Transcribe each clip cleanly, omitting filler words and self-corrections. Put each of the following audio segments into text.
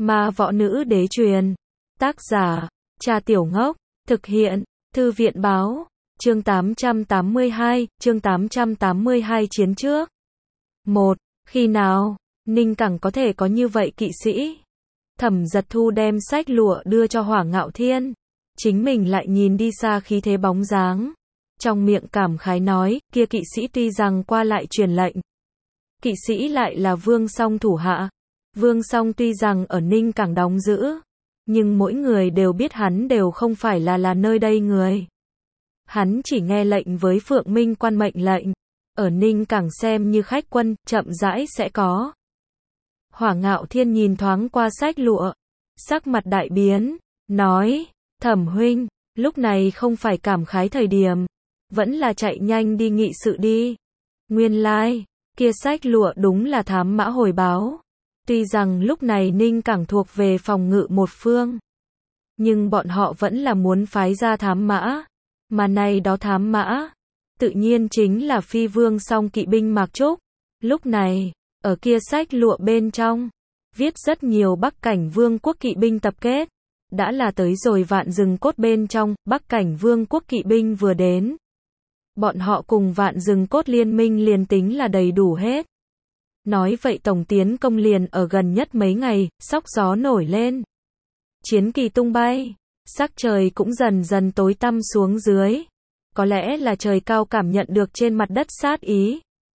Ma võ nữ đế truyền. Tác giả, Trà Tiểu Ngốc. Thực hiện, Thư viện báo. Chương 882, chương 882 chiến trước. 1. Khi nào, Ninh Cẳng có thể có như vậy kỵ sĩ? Thẩm Giật Thu đem sách lụa đưa cho Hỏa Ngạo Thiên. Chính mình lại nhìn đi xa khí thế bóng dáng. Trong miệng cảm khái nói, kia kỵ sĩ tuy rằng qua lại truyền lệnh. Kỵ sĩ lại là Vương Song thủ hạ. Vương Song tuy rằng ở Ninh Cảng đóng giữ, nhưng mỗi người đều biết hắn đều không phải là nơi đây người. Hắn chỉ nghe lệnh với Phượng Minh Quan mệnh lệnh. Ở Ninh Cảng xem như khách quân, chậm rãi sẽ có. Hỏa Ngạo Thiên nhìn thoáng qua sách lụa. Sắc mặt đại biến, nói, Thẩm huynh, lúc này không phải cảm khái thời điểm. Vẫn là chạy nhanh đi nghị sự đi. Nguyên lai, kia sách lụa đúng là thám mã hồi báo. Tuy rằng lúc này Ninh Cảng thuộc về phòng ngự một phương, nhưng bọn họ vẫn là muốn phái ra thám mã. Mà này đó thám mã, tự nhiên chính là Phi Vương Song kỵ binh Mạc Trúc. Lúc này, ở kia sách lụa bên trong, viết rất nhiều Bắc Cảnh Vương quốc kỵ binh tập kết. Đã là tới rồi Vạn Rừng Cốt bên trong, Bắc Cảnh Vương quốc kỵ binh vừa đến. Bọn họ cùng Vạn Rừng Cốt liên minh liền tính là đầy đủ hết. Nói vậy tổng tiến công liền ở gần nhất mấy ngày, sóng gió nổi lên. Chiến kỳ tung bay, sắc trời cũng dần dần tối tăm xuống dưới. Có lẽ là trời cao cảm nhận được trên mặt đất sát ý,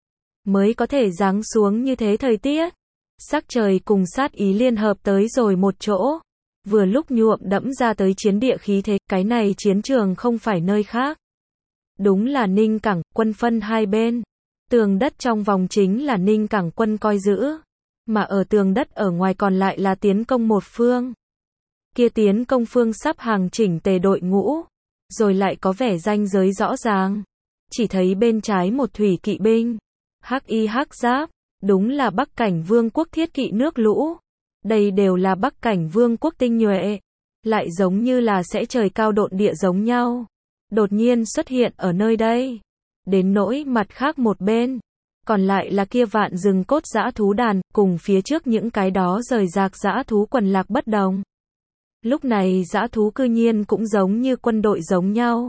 mới có thể giáng xuống như thế thời tiết. Sắc trời cùng sát ý liên hợp tới rồi một chỗ. Vừa lúc nhuộm đẫm ra tới chiến địa khí thế, cái này chiến trường không phải nơi khác. Đúng là Ninh Cảng, quân phân hai bên. Tường đất trong vòng chính là Ninh Cảng quân coi giữ, mà ở tường đất ở ngoài còn lại là tiến công một phương. Kia tiến công phương sắp hàng chỉnh tề đội ngũ, rồi lại có vẻ ranh giới rõ ràng. Chỉ thấy bên trái một thủy kỵ binh, hắc y hắc giáp, đúng là Bắc Cảnh Vương quốc thiết kỵ nước lũ. Đây đều là Bắc Cảnh Vương quốc tinh nhuệ, lại giống như là sẽ trời cao độn địa giống nhau. Đột nhiên xuất hiện ở nơi đây. Đến nỗi mặt khác một bên, còn lại là kia Vạn Rừng Cốt dã thú đàn, cùng phía trước những cái đó rời rạc dã thú quần lạc bất đồng. Lúc này dã thú cư nhiên cũng giống như quân đội giống nhau.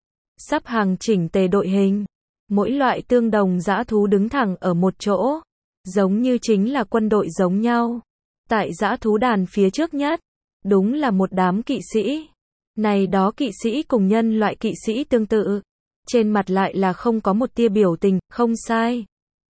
Sắp hàng chỉnh tề đội hình, mỗi loại tương đồng dã thú đứng thẳng ở một chỗ, giống như chính là quân đội giống nhau. Tại dã thú đàn phía trước nhất, đúng là một đám kỵ sĩ. Này đó kỵ sĩ cùng nhân loại kỵ sĩ tương tự. Trên mặt lại là không có một tia biểu tình, không sai.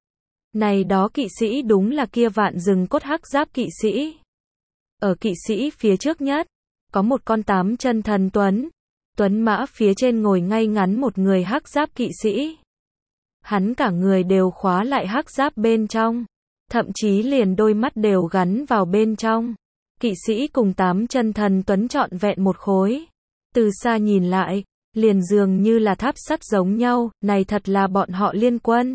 Này đó kỵ sĩ đúng là kia Vạn Rừng Cốt hắc giáp kỵ sĩ. Ở kỵ sĩ phía trước nhất, có một con 8 chân thần tuấn. Tuấn mã phía trên ngồi ngay ngắn một người hắc giáp kỵ sĩ. Hắn cả người đều khóa lại hắc giáp bên trong. Thậm chí liền đôi mắt đều gắn vào bên trong. Kỵ sĩ cùng 8 chân thần tuấn trọn vẹn một khối. Từ xa nhìn lại, liền dường như là tháp sắt giống nhau, này thật là bọn họ liên quân.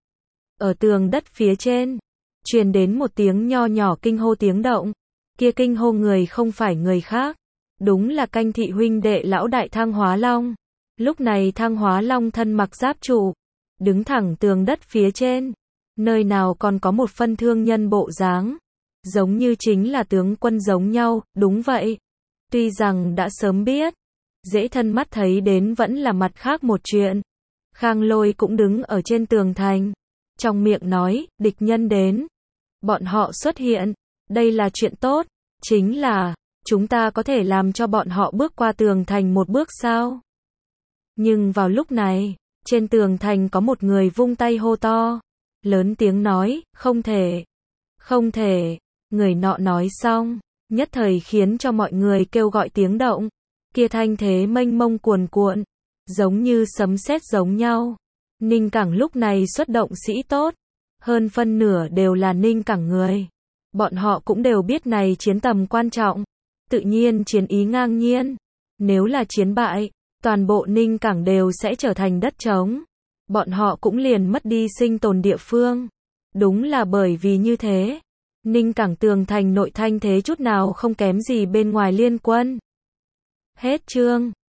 Ở tường đất phía trên, truyền đến một tiếng nho nhỏ kinh hô tiếng động. Kia kinh hô người không phải người khác, đúng là Canh thị huynh đệ lão đại Thang Hóa Long. Lúc này Thang Hóa Long thân mặc giáp trụ, đứng thẳng tường đất phía trên, nơi nào còn có một phân thương nhân bộ dáng, giống như chính là tướng quân giống nhau. Đúng vậy, tuy rằng đã sớm biết, dễ thân mắt thấy đến vẫn là mặt khác một chuyện. Khang Lôi cũng đứng ở trên tường thành, trong miệng nói, địch nhân đến. Bọn họ xuất hiện, đây là chuyện tốt, chính là, chúng ta có thể làm cho bọn họ bước qua tường thành một bước sao? Nhưng vào lúc này, trên tường thành có một người vung tay hô to, lớn tiếng nói, không thể, không thể. Người nọ nói xong, nhất thời khiến cho mọi người kêu gọi tiếng động. Kia thanh thế mênh mông cuồn cuộn, giống như sấm sét giống nhau. Ninh Cảng lúc này xuất động sĩ tốt, hơn phân nửa đều là Ninh Cảng người. Bọn họ cũng đều biết này chiến tầm quan trọng, tự nhiên chiến ý ngang nhiên. Nếu là chiến bại, toàn bộ Ninh Cảng đều sẽ trở thành đất trống. Bọn họ cũng liền mất đi sinh tồn địa phương. Đúng là bởi vì như thế, Ninh Cảng tường thành nội thanh thế chút nào không kém gì bên ngoài liên quân. Hết chương.